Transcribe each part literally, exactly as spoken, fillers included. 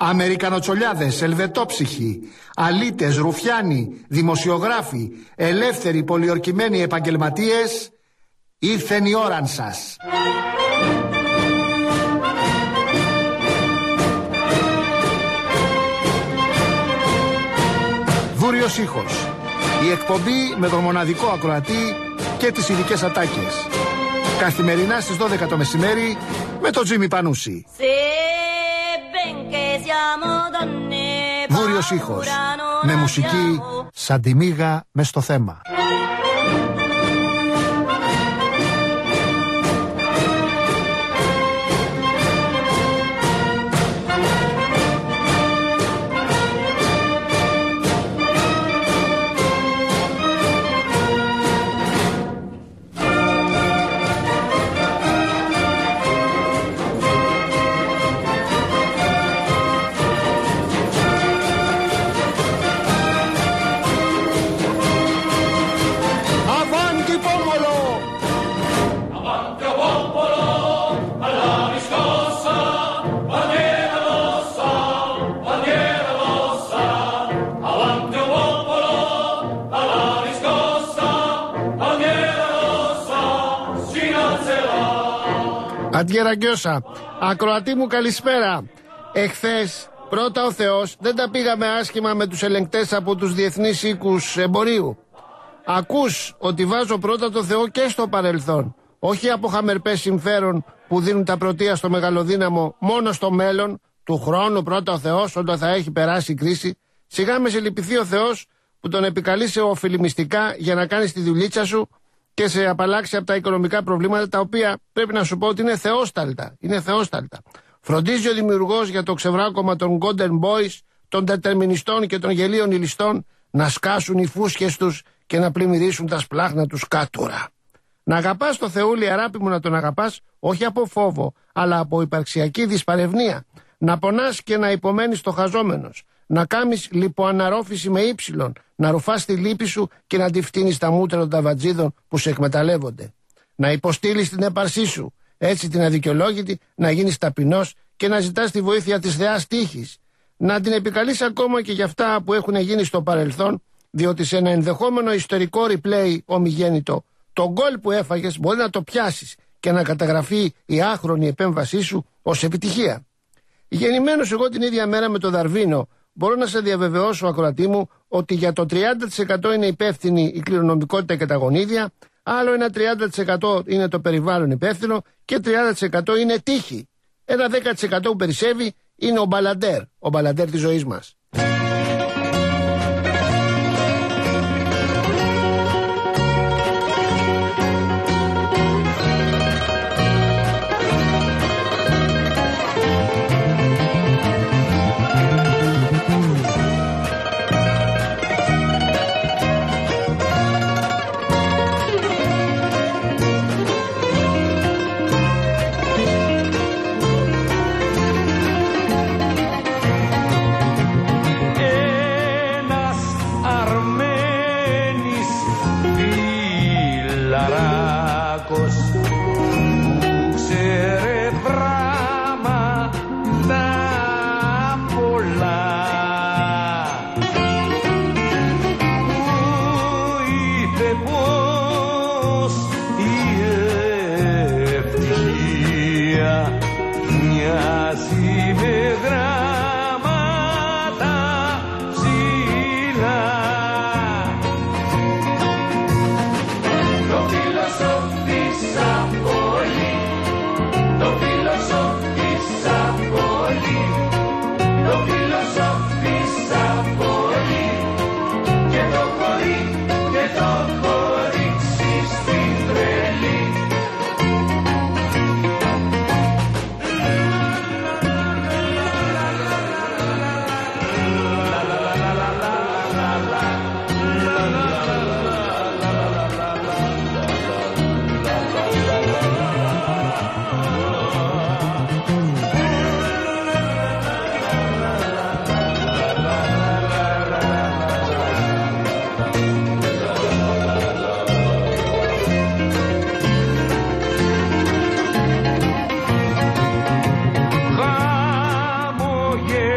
Αμερικανοτσολιάδες, ελβετόψυχοι, αλήτες, ρουφιάνοι, δημοσιογράφοι, ελεύθεροι πολιορκημένοι επαγγελματίες, ήρθεν η ώραν σας. Βούριος ήχος. Η εκπομπή με τον μοναδικό ακροατή και τις ειδικές ατάκες. Καθημερινά στις δώδεκα το μεσημέρι με τον Τζίμι Πανούση. Βούριος ήχος. Με μουσική σαν τη μύγα μες στο θέμα. Αντιεραγκιώσα, ακροατή μου καλησπέρα. Εχθές, πρώτα ο Θεός, δεν τα πήγαμε άσχημα με τους ελεγκτές από τους διεθνείς οίκους εμπορίου. Ακούς ότι βάζω πρώτα το Θεό και στο παρελθόν. Όχι από χαμερπές συμφέρον που δίνουν τα πρωτεία στο μεγαλοδύναμο μόνο στο μέλλον, του χρόνου πρώτα ο Θεός όταν θα έχει περάσει η κρίση. Σιγά με σε λυπηθεί ο Θεός που τον επικαλείσαι οφειλιμιστικά για να κάνεις τη δουλίτσα σου και σε απαλλάξει από τα οικονομικά προβλήματα, τα οποία πρέπει να σου πω ότι είναι θεόσταλτα. Είναι θεόσταλτα. Φροντίζει ο δημιουργός για το ξεβράκωμα των Golden Boys, των δετερμινιστών και των γελίων ηλιστών να σκάσουν οι φούσκες τους και να πλημμυρίσουν τα σπλάχνα τους κάτουρα. Να αγαπάς το Θεούλη, αράπη μου, να τον αγαπάς όχι από φόβο, αλλά από υπαρξιακή δυσπαρευνία. Να πονάς και να υπομένεις το χαζόμενος. Να κάμεις λιποαναρρόφηση με ύψιλον, να ρουφάς τη λύπη σου και να τη φτύνεις τα μούτρα των ταβατζίδων που σε εκμεταλλεύονται. Να υποστείλεις την έπαρσή σου, έτσι την αδικαιολόγητη, να γίνεις ταπεινός και να ζητάς τη βοήθεια της θεάς τύχης. Να την επικαλείς ακόμα και για αυτά που έχουν γίνει στο παρελθόν, διότι σε ένα ενδεχόμενο ιστορικό replay ομιγέννητο, το γκολ που έφαγες μπορεί να το πιάσεις και να καταγραφεί η άχρονη επέμβασή σου ως επιτυχία. Γεννημένος εγώ την ίδια μέρα με τον Δαρβίνο, μπορώ να σε διαβεβαιώσω, ακροατή μου, ότι για το τριάντα τοις εκατό είναι υπεύθυνη η κληρονομικότητα και τα γονίδια, άλλο ένα τριάντα τοις εκατό είναι το περιβάλλον υπεύθυνο και τριάντα τοις εκατό είναι τύχη. Ένα δέκα τοις εκατό που περισσεύει είναι ο μπαλαντέρ, ο μπαλαντέρ της ζωής μας.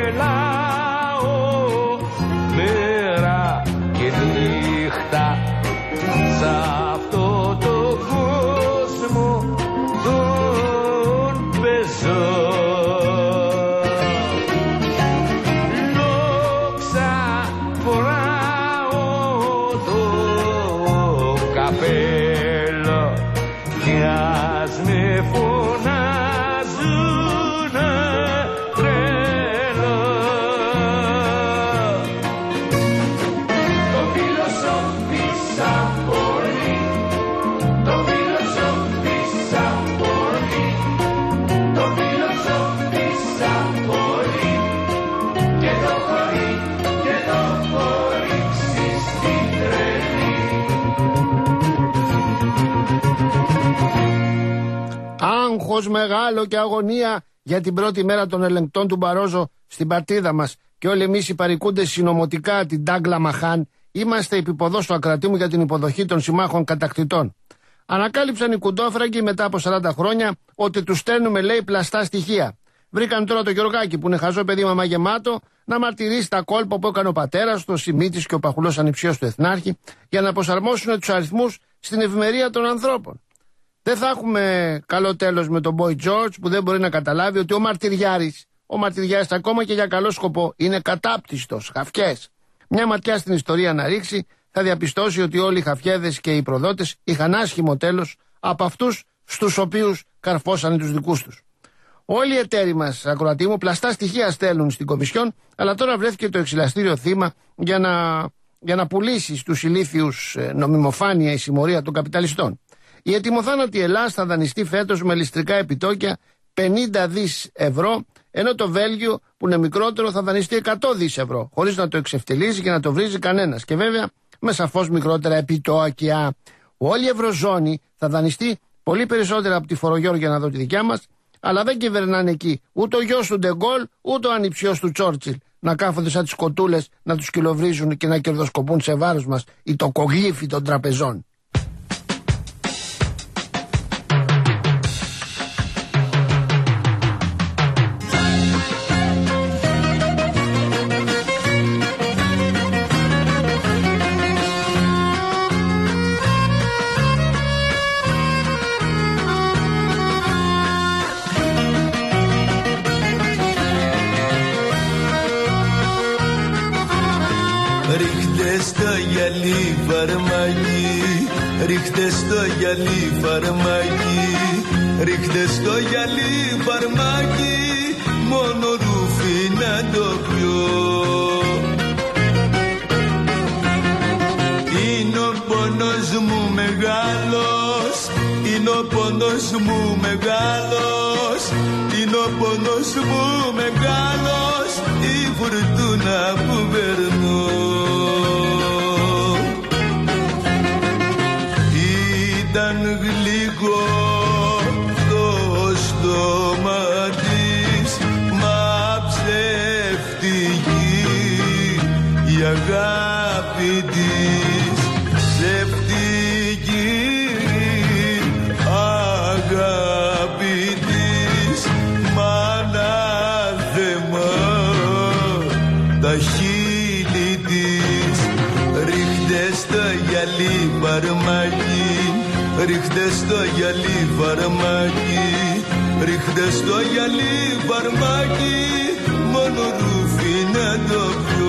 γελάω μέρα και νύχτα σ' αυτό το κόσμο τον παίζω. Δόξα φοράω το καπέλο κι ας με φωνάζουνε τρέλο. Το φιλοσόφισα πολύ, το φιλοσόφισα πολύ, το φιλοσόφισα πολύ και το χωρί, και το χωρίξει στην τρελή. Άγχος μεγάλο και αγωνία για την πρώτη μέρα των ελεγκτών του Μπαρόζο στην πατρίδα μας. Και όλοι εμείς οι παρικούντες συνωμοτικά την Ντάγκλα Μαχάν είμαστε επιποδός στο Ακρατήμου για την υποδοχή των συμμάχων κατακτητών. Ανακάλυψαν οι κουντόφραγκοι μετά από σαράντα χρόνια ότι τους στέλνουμε, λέει, πλαστά στοιχεία. Βρήκαν τώρα το Γιωργάκη, που είναι χαζό παιδί μαμά γεμάτο, να μαρτυρήσει τα κόλπα που έκανε ο πατέρας του, ο Σιμίτης και ο παχουλός ανιψιός του Εθνάρχη, για να προσαρμόσουν τους αριθμούς στην ευημερία των ανθρώπων. Δεν θα έχουμε καλό τέλος με τον Boy George, που δεν μπορεί να καταλάβει ότι ο Μαρτυριάρης, ο Μαρτυριάρης ακόμα και για καλό σκοπό, είναι κατάπτυστος, χαφιές. Μια ματιά στην ιστορία να ρίξει, θα διαπιστώσει ότι όλοι οι χαφιέδες και οι προδότες είχαν άσχημο τέλος από αυτούς στους οποίους καρφώσανε τους δικούς τους. Όλοι οι εταίροι μας, ακροατή μου, πλαστά στοιχεία στέλνουν στην Κομισιόν, αλλά τώρα βρέθηκε το εξυλαστήριο θύμα για να, για να πουλήσει στους ηλίθιους νομιμοφάνεια η συμμορία των καπιταλιστών. Η ετοιμοθάνατη Ελλάς θα δανειστεί φέτος με ληστρικά επιτόκια πενήντα δις ευρώ, ενώ το Βέλγιο, που είναι μικρότερο, θα δανειστεί εκατό δις ευρώ, χωρίς να το εξευτελίζει και να το βρίζει κανένας. Και βέβαια με σαφώς μικρότερα επιτόκια. Όλη η Ευρωζώνη θα δανειστεί πολύ περισσότερα από τη φορογιώργια να δω τη δικιά μας, αλλά δεν κυβερνάνε εκεί ούτε ο γιος του Ντεγκόλ, ούτε ο ανιψιός του Τσόρτσιλ να κάθονται σαν τις κοτούλες να τους κυλοβρίζουν και να κερδοσκοπούν σε βάρος μας οι τοκογλύφοι των τραπεζών. Ρίχτε στο γυαλί φαρμάκι, ρίχτε στο γυαλί φαρμάκι, ρίχτε στο γυαλί φαρμάκι, μόνο ρούφι να το πιω. Είναι ο πόνος μου μεγάλος, είναι ο πόνος μου μεγάλος, είναι ο πόνος μου μεγάλος, η φουρτούνα που περνώ. Ήταν γλυκό το στόμα της, μα ψευτική η αγάπη της, ψευτική αγάπη της, μ' ανάθεμα τα χείλη της. Ρίχτε στο γυαλί φαρμάκι, ρίχτε στο γυαλί φαρμάκι, ρίχτε στο γυαλί φαρμάκι, μόνο ρούφι να το πιω.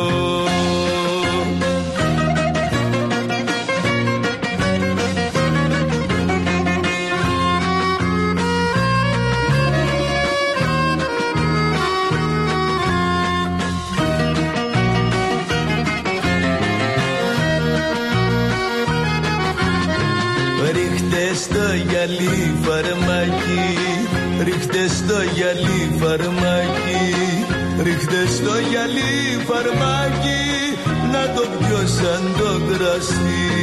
Ρίχτε στο γυαλί φαρμάκι, ρίχτε στο γυαλί φαρμάκι, ρίχτε στο γυαλί φαρμάκι, να το πιω σαν το κρασί.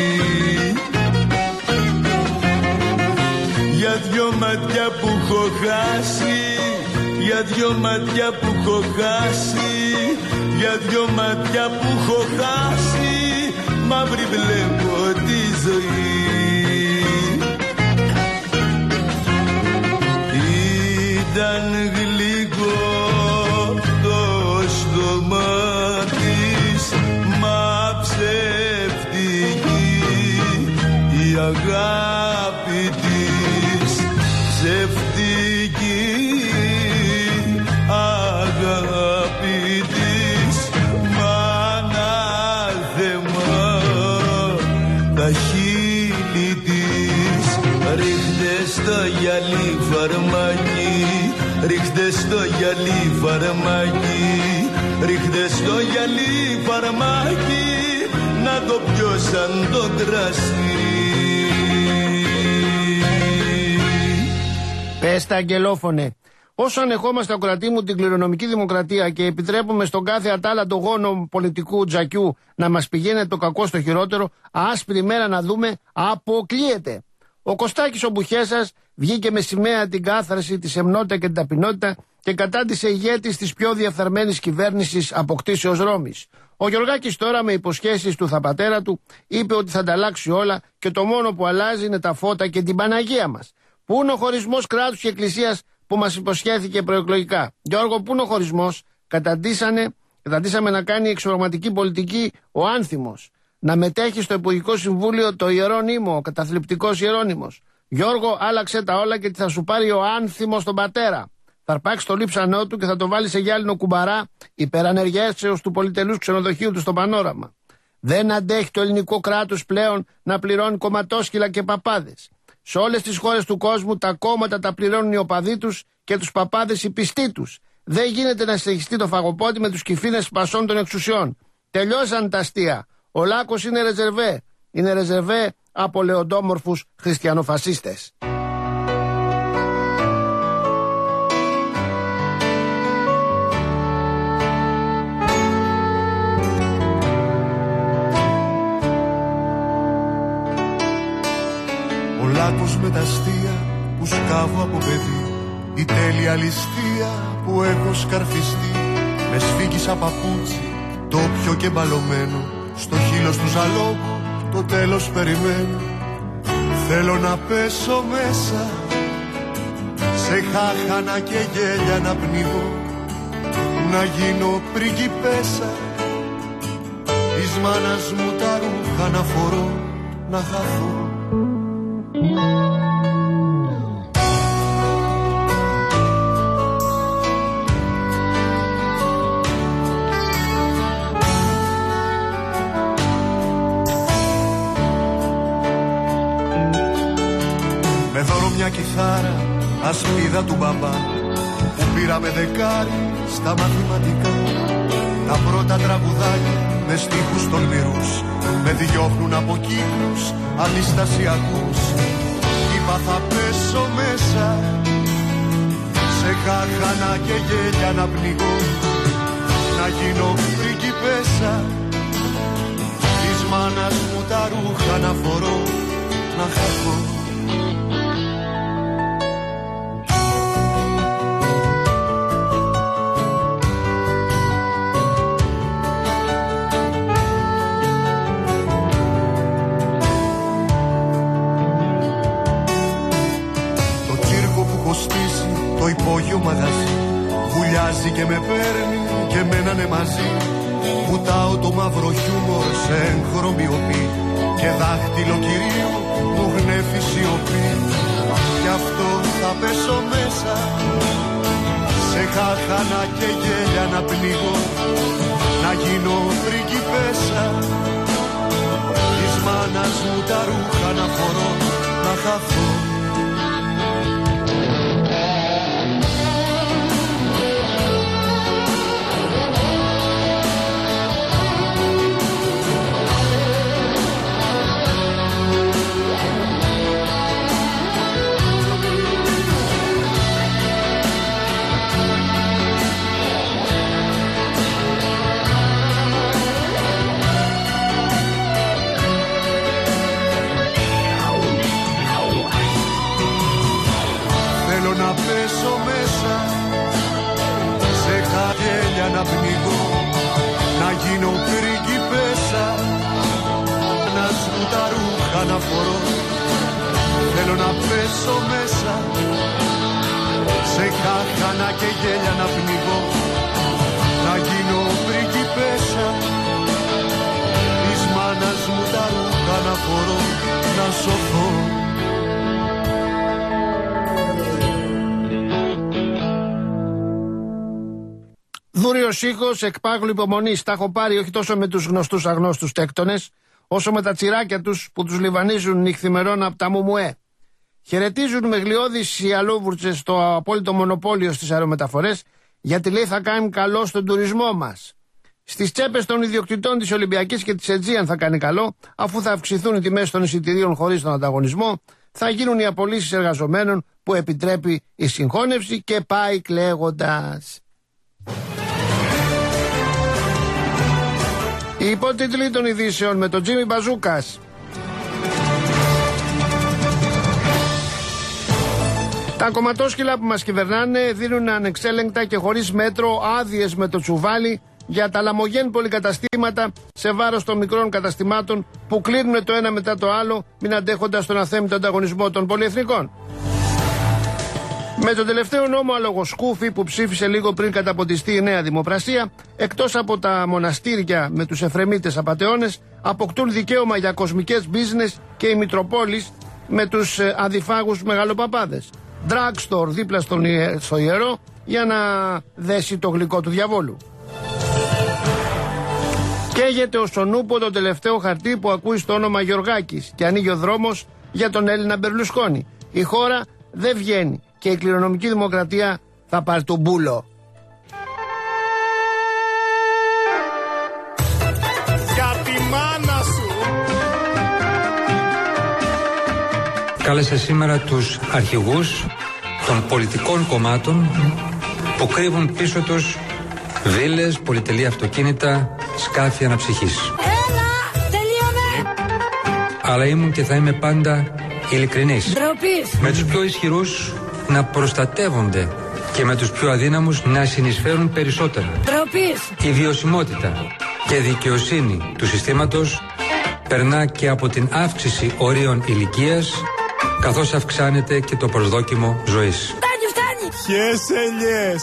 Για δυο μάτια που έχω χάσει, για δυο μάτια που έχω χάσει, για δυο μάτια που έχω χάσει, μαύρη βλέπω τη ζωή. Ήταν γλυκό φαρμάκι, ρίχτε στο γυαλί φαρμάκι, ρίχτε στο γυαλί φαρμάκι, να το πιω σαν το κρασί. Πες τα, αγγελόφωνε. Όσο ανεχόμαστε, ακροατή μου, την κληρονομική δημοκρατία και επιτρέπουμε στον κάθε ατάλλαντο γόνο πολιτικού τζακιού να μας πηγαίνει το κακό στο χειρότερο, άσπρη μέρα να δούμε, αποκλείεται. Ο Κωστάκης ο Μπουχέσας βγήκε με σημαία την κάθαρση, τη σεμνότητα και την ταπεινότητα και κατάντησε ηγέτης της πιο διαφθαρμένης κυβέρνησης αποκτήσεως Ρώμης. Ο Γιωργάκης τώρα, με υποσχέσεις του θαπατέρα του, είπε ότι θα τα αλλάξει όλα και το μόνο που αλλάζει είναι τα φώτα και την Παναγία μας. Πού είναι ο χωρισμός κράτους και εκκλησίας που μας υποσχέθηκε προεκλογικά? Γιώργο, πού είναι ο χωρισμός? Καταντήσανε, καταντήσαμε να κάνει εξωρωματική πολιτική ο Άνθιμος. Να μετέχει στο Υπουργικό Συμβούλιο το Ιερό Νήμο, ο καταθλιπτικός Ιερώνυμος. Γιώργο, άλλαξε τα όλα και τι θα σου πάρει ο Άνθιμος τον πατέρα. Θα αρπάξει το λείψανό του και θα το βάλει σε γυάλινο κουμπαρά υπερανεργέσεως του πολυτελούς ξενοδοχείου του στο Πανόραμα. Δεν αντέχει το ελληνικό κράτος πλέον να πληρώνει κομματόσκυλα και παπάδες. Σε όλες τις χώρες του κόσμου τα κόμματα τα πληρώνουν οι οπαδοί τους και τους παπάδες οι πιστοί τους. Δεν γίνεται να συνεχιστεί το φαγοπότη με τους κυφίνες σπασών των εξουσιών. Τελειώσαν τα αστεία. Ο Λάκκος είναι ρεζερβέ. Είναι ρεζερβέ από λεοντόμορφους χριστιανοφασίστες. Ο Λάκκος με τα αστεία που σκάβω από παιδί, η τέλεια ληστεία που έχω σκαρφιστεί, με σφίγγισα παπούτσι, τόπιο και μπαλωμένο, στο χείλος του ζαλόγου το τέλος περιμένω. Θέλω να πέσω μέσα, σε χάχανα και γέλια να πνιγώ, να γίνω πριγκιπέσα, της μάνας μου τα ρούχα να φορώ, να χαθώ. Με δώρο μια κιθάρα, ασπίδα του μπαμπά, που πήραμε δεκάρι στα μαθηματικά. Τα πρώτα τραγουδάκια με στίχους τολμηρούς, με διώχνουν από κύκλους αντιστασιακούς. Είπα θα πέσω μέσα, σε χάχανα και γέλια να πνιγώ, να γίνω πριγκιπέσα, της μάνας μου τα ρούχα να φορώ, να χαθώ. Το υπόγειο μαγαζί βουλιάζει και με παίρνει και μένανε μαζί. Βουτάω το μαύρο χιούμορ σε έγχρωμιοπή και δάχτυλο κυρίου μου γνέφει σιωπή. Γι' αυτό θα πέσω μέσα, σε χάχανα και γέλια να πνιγώ, να γίνω πριγκιπέσα, της μάνας μου τα ρούχα να φορώ, να χαθώ. Να πέσω μέσα, σε χαγέλια να πνιγώ, να γίνω πριγκιπέσα, να σου τα ρούχα να φορώ. Θέλω να πέσω μέσα, σε χάχανα και γέλια να πνιγώ, να γίνω πριγκιπέσα, της μάνας μου τα ρούχα να φορώ, να σωθώ. Δούριος ήχος, εκπάγλου υπομονής. Τα έχω πάρει όχι τόσο με τους γνωστούς αγνώστους τέκτονες, όσο με τα τσιράκια τους που τους λιβανίζουν νυχθημερών από τα μουμουέ. χαιρετίζουν με γλιώδεις οι αλόβουρτσες το απόλυτο μονοπόλιο στις αερομεταφορές, γιατί λέει θα κάνει καλό στον τουρισμό μας. Στις τσέπες των ιδιοκτητών της Ολυμπιακής και της Aegean θα κάνει καλό, αφού θα αυξηθούν οι τιμές των εισιτηρίων χωρίς τον ανταγωνισμό, θα γίνουν οι απολύσεις εργαζομένων που επιτρέπει η συγχώνευση και πάει κλαίγοντας. Οι υπότιτλοι των ειδήσεων με τον Τζίμι Μπαζούκας. Τα κομματόσκυλα που μας κυβερνάνε δίνουν ανεξέλεγκτα και χωρίς μέτρο άδειες με το τσουβάλι για τα λαμογέν πολυκαταστήματα σε βάρος των μικρών καταστημάτων που κλείνουν το ένα μετά το άλλο, μην αντέχοντας τον αθέμητο ανταγωνισμό των πολυεθνικών. Με τον τελευταίο νόμο αλογοσκούφι που ψήφισε λίγο πριν καταποντιστεί η νέα δημοπρασία, εκτός από τα μοναστήρια με τους εφρεμίτες απατεώνες, αποκτούν δικαίωμα για κοσμικές business και οι Μητροπόλεις με τους αδιφάγους μεγαλοπαπάδες. Drugstore δίπλα στον ιε, στο ιερό για να δέσει το γλυκό του διαβόλου. Καίγεται ο Σονούπο το τελευταίο χαρτί που ακούει στο όνομα Γεωργάκης και ανοίγει ο δρόμος για τον Έλληνα Μπερλουσκόνη. Η χώρα δεν βγαίνει και η κληρονομική δημοκρατία θα πάρει τον μπούλο. Για τη μάνα σου! Κάλεσα σήμερα τους αρχηγούς των πολιτικών κομμάτων που κρύβουν πίσω τους βίλες, πολυτελή αυτοκίνητα, σκάφη αναψυχής. Έλα, τελείωνε! Αλλά ήμουν και θα είμαι πάντα ειλικρινής. Ντροπής! Με τους πιο ισχυρούς να προστατεύονται και με τους πιο αδύναμους να συνεισφέρουν περισσότερα. Ντροπής! Η βιωσιμότητα και δικαιοσύνη του συστήματος περνά και από την αύξηση ορίων ηλικίας, καθώς αυξάνεται και το προσδόκιμο ζωής. Φτάνει, φτάνει! Χες ελιές!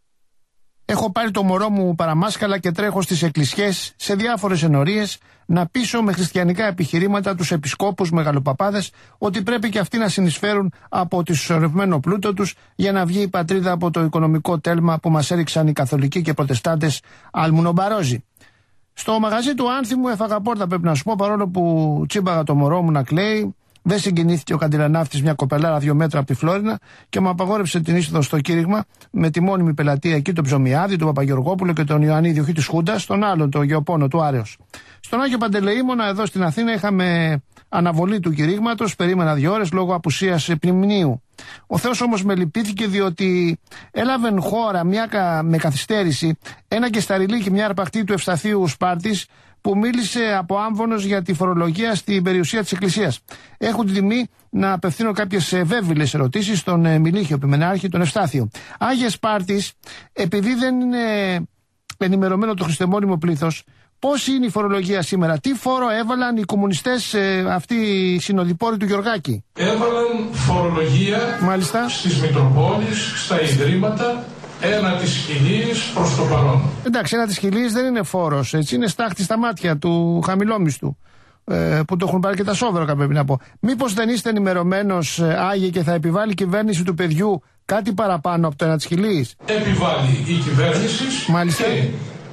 Έχω πάρει το μωρό μου παραμάσκαλα και τρέχω στις εκκλησιές σε διάφορες ενορίες να πείσω με χριστιανικά επιχειρήματα τους επισκόπους μεγαλοπαπάδες ότι πρέπει και αυτοί να συνεισφέρουν από το συσσωρευμένο πλούτο τους για να βγει η πατρίδα από το οικονομικό τέλμα που μας έριξαν οι καθολικοί και προτεστάντες αλμουνομπαρόζοι. Στο μαγαζί του Άνθιμου έφαγα πόρτα, πρέπει να σου πω, παρόλο που τσίμπαγα το μωρό μου να κλαίει. Δεν συγκινήθηκε ο καντιλανάφτης, μια κοπελάρα δύο μέτρα από τη Φλόρινα, και μου απαγόρευσε την είσοδο στο κήρυγμα με τη μόνιμη πελατεία εκεί, τον Ψωμιάδη, τον Παπαγεωργόπουλο και τον Ιωαννίδη, όχι τη Χούντα, τον άλλον, τον Γεωπόνο του Άρεος. Στον Άγιο Παντελεήμονα, εδώ στην Αθήνα, είχαμε αναβολή του κηρύγματος, περίμενα δύο ώρες λόγω απουσίας πνημνίου. Ο Θεός όμως με λυπήθηκε, διότι έλαβε χώρα μια, με καθυστέρηση ένα κεσταριλί και μια αρπακτή του Ευσταθείου Σπάρτης, που μίλησε από άμβονος για τη φορολογία στην περιουσία της Εκκλησίας. Έχω την τιμή να απευθύνω κάποιες βέβαιλες ερωτήσεις στον Μιλίχιο Επιμενάρχη, τον Ευστάθιο. Άγιε Σπάρτης, επειδή δεν είναι ενημερωμένο το χριστεμόνιμο πλήθος, πώς είναι η φορολογία σήμερα, τι φόρο έβαλαν οι κομμουνιστές, ε, αυτοί οι συνοδοιπόροι του Γεωργάκη? Έβαλαν φορολογία Μάλιστα. στις Μητροπόλεις, στα Ιδρύματα, ένα της χιλίης προς το παρόν. Εντάξει, ένα της χιλίης δεν είναι φόρος, έτσι, είναι στάχτη στα μάτια του χαμηλόμισθου, ε, που το έχουν πάρει και τα σόβρακα, πρέπει να πω. Μήπως δεν είστε ενημερωμένος, ε, Άγιε, και θα επιβάλλει η κυβέρνηση του παιδιού κάτι παραπάνω από το ένα της χιλίης? Επιβάλλει η κυβέρνηση. Μάλιστα. Και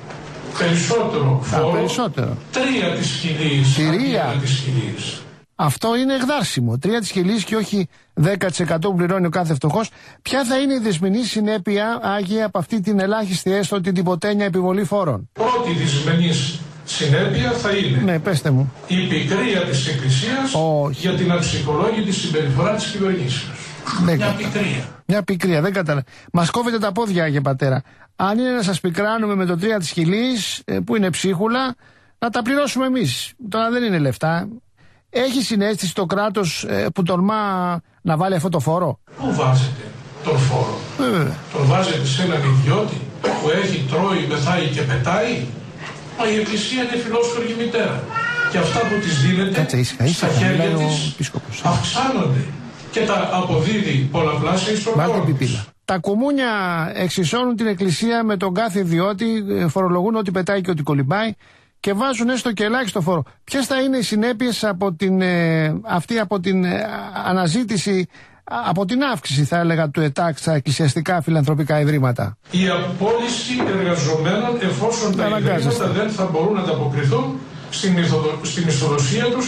περισσότερο φόρο. Α, περισσότερο. Τρία της χιλίης. Τρία. Αντί ένα της χιλίης. Αυτό είναι εγδάρσιμο. Τρία της χιλίης και όχι δέκα τοις εκατό που πληρώνει ο κάθε φτωχός. Ποια θα είναι η δυσμενή συνέπεια, Άγιε, από αυτή την ελάχιστη έστω την τυποτένια επιβολή φόρων? Πρώτη δυσμενής συνέπεια θα είναι, Ναι, πέστε μου. η πικρία της Εκκλησίας Όχι. για την αψυχολόγητη συμπεριφορά της κυβερνήσεως. Δεν Μια κατα- πικρία. Μια πικρία, δεν καταλαβαίνω. Μας κόβετε τα πόδια, Άγιε Πατέρα. Αν είναι να σας πικράνουμε με το τρία της χιλίης, ε, που είναι ψίχουλα, να τα πληρώσουμε εμείς. Τώρα δεν είναι λεφτά. Έχει συνέστηση το κράτος, ε, που τολμά να βάλει αυτό το φόρο? Πού βάζετε τον φόρο? Ε, Τον βάζετε σε έναν ιδιώτη που έχει, τρώει, πεθάει και πετάει? Μα η Εκκλησία είναι φιλόσφαιρη μητέρα. Και αυτά που της δίνεται Κάτσε, ήσυχα, ήσυχα, στα χέρια μιλάει ο της επίσκοπος. αυξάνονται και τα αποδίδει πολλαπλάσια στον Βάλτε κόσμο. πιπίλα. Τα κουμούνια εξισώνουν την Εκκλησία με τον κάθε ιδιώτη, ε, φορολογούν ό,τι πετάει και ό,τι κολυμπάει και βάζουν έστω και ελάχιστο φόρο. Ποιες θα είναι οι συνέπειες από την, ε, αυτή από την ε, αναζήτηση, από την αύξηση, θα έλεγα, του ΕΤΑΚ στα εκκλησιαστικά φιλανθρωπικά ιδρύματα? Η απόλυση εργαζομένων, εφόσον τα Αναγκάζεστε. ιδρύματα δεν θα μπορούν να ανταποκριθούν στην, μυθοδο- στην μισθοδοσία τους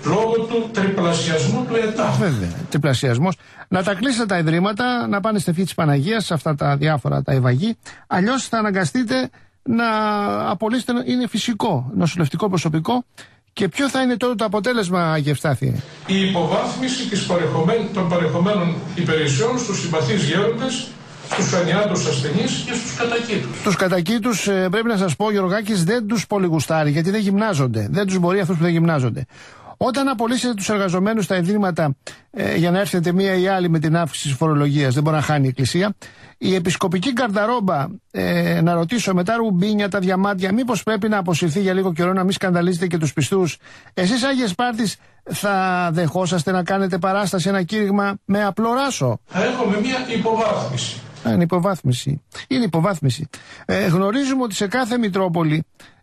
λόγω του τριπλασιασμού του ΕΤΑ. Βέβαια, τριπλασιασμός. Να τα κλείσετε τα ιδρύματα, να πάνε στη Ευχή της Παναγίας, σε αυτά τα διάφορα τα ευαγή. Αλλιώς θα αναγκαστείτε να απολύσετε, είναι φυσικό, νοσηλευτικό προσωπικό. Και ποιο θα είναι τότε το αποτέλεσμα, Άγιε Ευστάθιε? Η υποβάθμιση της παρεχομέν, των παρεχομένων υπηρεσιών στους συμπαθείς γέροντες, στους ανιάτους ασθενείς και στους κατακήτους. Τους κατακήτους, ε, πρέπει να σας πω, ο Γιωργάκης δεν τους πολύ γουστάρει, γιατί δεν γυμνάζονται. Δεν τους μπορεί αυτούς που δεν γυμνάζονται. Όταν απολύσετε τους εργαζομένους στα ιδρύματα ε, για να έρθετε μία ή άλλη με την αύξηση της φορολογίας, δεν μπορεί να χάνει η Εκκλησία. Η επισκοπική καρδαρόμπα, ε, να ρωτήσω, μετά ρουμπίνια, τα διαμάντια, μήπως πρέπει να αποσυρθεί για λίγο καιρό, να μην σκανδαλίζετε και τους πιστούς? Εσείς, Άγιε Σπάρτης, θα δεχόσαστε να κάνετε παράσταση, ένα κήρυγμα με απλό ράσο? Θα έχουμε μία υποβάθμιση. Είναι υποβάθμιση. Είναι υποβάθμιση. Ε, γνωρίζουμε ότι σε κάθε Μητρόπολη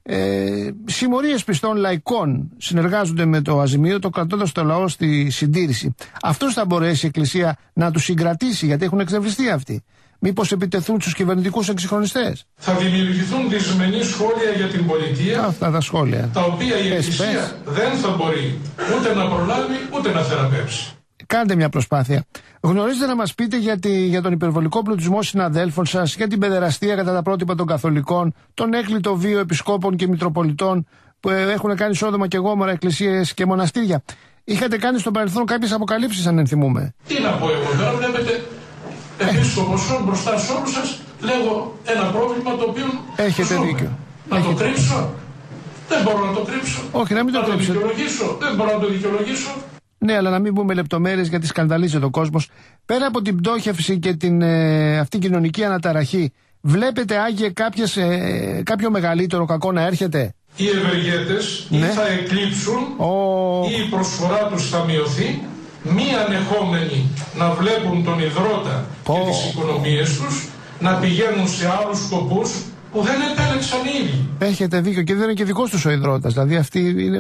ε, συμμορίες πιστών λαϊκών συνεργάζονται με το αζημίωτο, κρατώντας το λαό στη συντήρηση. Αυτούς θα μπορέσει η Εκκλησία να τους συγκρατήσει, γιατί έχουν εξευριστεί αυτοί? Μήπως επιτεθούν στους κυβερνητικούς εξυγχρονιστές? Θα δημιουργηθούν δυσμενή σχόλια για την πολιτεία. Αυτά τα σχόλια. Τα οποία η πες, Εκκλησία πες. δεν θα μπορεί ούτε να προλάβει ούτε να θεραπεύσει. Κάντε μια προσπάθεια. Γνωρίζετε να μας πείτε για, τη, για τον υπερβολικό πλουτισμό συναδέλφων σας, για την παιδεραστία κατά τα πρότυπα των καθολικών, τον έκλειτο βίο επισκόπων και μητροπολιτών που έχουν κάνει σόδομα και γόμορα εκκλησίες και μοναστήρια. Είχατε κάνει στο παρελθόν κάποιες αποκαλύψεις, αν ενθυμούμε. Τι να πω εγώ τώρα, βλέπετε, επίσκοπος μπροστά σε όλους σας, λέγω ένα πρόβλημα το οποίο Έχετε ζούμε. δίκιο. Να Έχετε. το κρύψω? Δεν μπορώ να το κρύψω. Όχι, να μην το να το κρύψετε. δικαιολογήσω? Δεν μπορώ να το δικαιολογήσω. Ναι, αλλά να μην πούμε λεπτομέρειες, γιατί σκανδαλίζεται ο κόσμος. Πέρα από την πτώχευση και την ε, αυτή κοινωνική αναταραχή, βλέπετε, Άγιε, κάποιες, ε, κάποιο μεγαλύτερο κακό να έρχεται? Οι ευεργέτες Ναι. ή θα εκλείψουν Ο... ή η προσφορά τους θα μειωθεί, μη ανεχόμενοι να βλέπουν τον ιδρώτα Πω. και τις οικονομίες τους να πηγαίνουν σε άλλους σκοπούς που δεν επέλεξαν οι ίδιοι. Έχετε δίκιο, και δεν είναι και δικός τους ο ιδρώτας. Δηλαδή αυτοί είναι,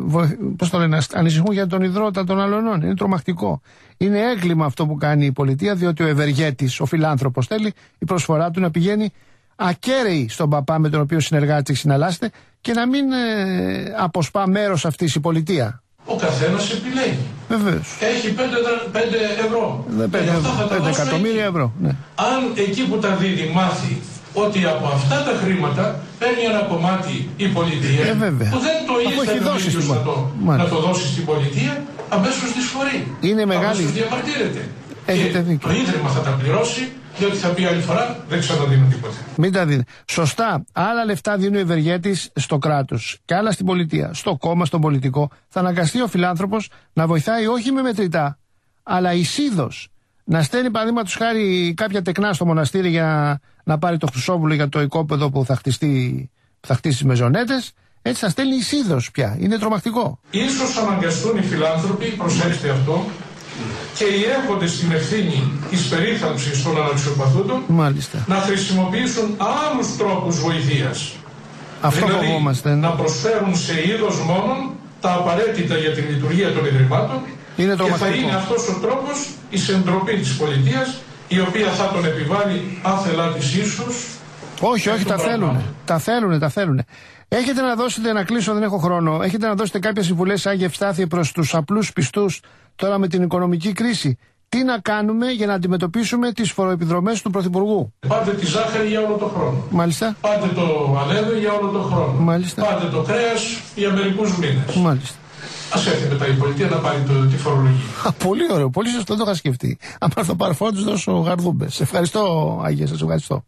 πώς το λένε, ανησυχούν για τον ιδρώτα των αλλωνών. Είναι τρομακτικό. Είναι έγκλημα αυτό που κάνει η πολιτεία, διότι ο ευεργέτης, ο φιλάνθρωπος, θέλει η προσφορά του να πηγαίνει ακέραιη στον παπά με τον οποίο συνεργάζεται και συναλλάσσεται, και να μην ε, αποσπά μέρος αυτής η πολιτεία. Ο καθένας επιλέγει. Βεβαίως. Έχει πέντε ευρώ. πέντε εκατομμύρια ευρώ. Ναι. Αν εκεί που τα δίδει μάθει ότι από αυτά τα χρήματα παίρνει ένα κομμάτι η πολιτεία, Ε, βέβαια. που δεν το Αφού έχει ήθελε ο δώσει ίδιος στην να, πο- το, Μάλιστα. να το δώσει στην πολιτεία, αμέσως δυσφορεί. Είναι μεγάλη- Αμέσως διαμαρτύρεται. Έχετε Και δίκιο. το Ίδρυμα θα τα πληρώσει, διότι θα πει άλλη φορά δεν ξαναδίνω τίποτα. Μην τα δίνει. Σωστά. Άλλα λεφτά δίνει ο ευεργέτης στο κράτος και άλλα στην πολιτεία, στο κόμμα, στον πολιτικό. Θα αναγκαστεί ο φιλάνθρωπος να βοηθάει όχι με μετρητά, αλλά εισίδος. Να στέλνει, παραδείγματος χάρη, κάποια τεκνά στο μοναστήρι για να πάρει το χρυσόβουλο για το οικόπεδο που θα, χτιστεί, που θα χτίσει τις μεζονέτες. Έτσι θα στέλνει εισίδος πια. Είναι τρομακτικό. Ίσως αναγκαστούν οι φιλάνθρωποι, προσέξτε αυτό, και οι έχοντες την ευθύνη της περίθαλψης των αναξιοπαθούντων Μάλιστα. να χρησιμοποιήσουν άλλους τρόπους βοηθείας. Αυτό δηλαδή, φοβόμαστε. Ναι. να προσφέρουν σε είδος μόνον τα απαραίτητα για την λειτουργία των ιδρυμάτων, Είναι και θα τρομακτικό. είναι αυτός ο τρόπος η συντροπή της πολιτείας, η οποία θα τον επιβάλλει άθελά της ίσως. Όχι, όχι, τα θέλουν. Τα θέλουν, τα θέλουν. Έχετε να δώσετε, να κλείσω, δεν έχω χρόνο. Έχετε να δώσετε κάποιες συμβουλές, Άγιε Ευστάθιε, προς τους απλούς πιστούς τώρα με την οικονομική κρίση? Τι να κάνουμε για να αντιμετωπίσουμε τις φοροεπιδρομές του Πρωθυπουργού? Πάτε τη ζάχαρη για όλο το χρόνο. Μάλιστα. Πάτε το αλεύρι για όλο το χρόνο. Μάλιστα. Πάτε το κρέας για μερικούς μήνες. Μάλιστα. Ας έρθει μετά η πολιτεία να πάρει το, τη φορολογία. Α, πολύ ωραίο, πολύ σωστό, το είχα σκεφτεί. Αν πάρω το παρφό, τους δώσω γαρδούμπες. Σε ευχαριστώ, Άγιε, σας ευχαριστώ.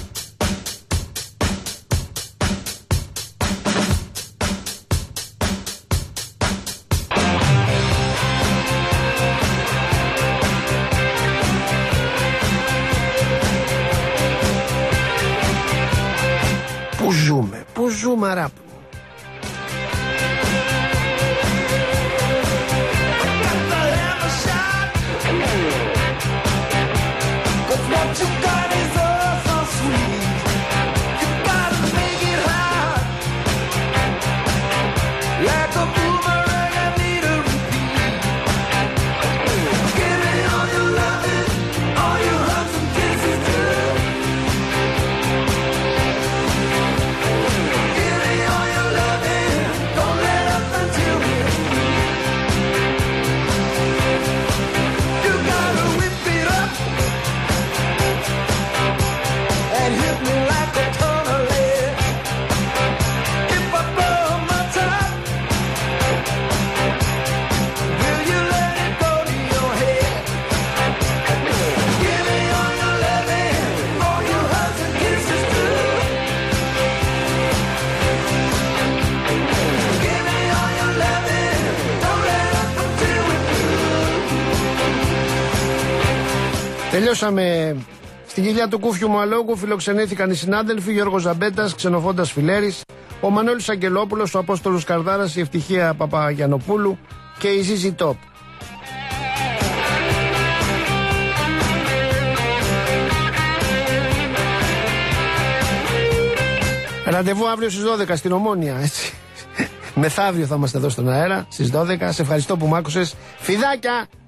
Πού ζούμε, πού ζούμε, αράπη. Give me all Τελειώσαμε. Στην κοιλιά του Κούφιου Μαλόκου φιλοξενήθηκαν οι συνάδελφοι Γιώργος Ζαμπέτας, Ξενοφώντας Φιλέρης, ο Μανώλης Αγγελόπουλος, ο Απόστολος Καρδάρας, η Ευτυχία Παπαγιανοπούλου και η Ζίζη Τόπ. Ραντεβού αύριο στις δώδεκα στην Ομόνια, έτσι. Μεθαύριο θα είμαστε εδώ στον αέρα στις δώδεκα. Σε ευχαριστώ που μ' άκουσες. Φιδάκια!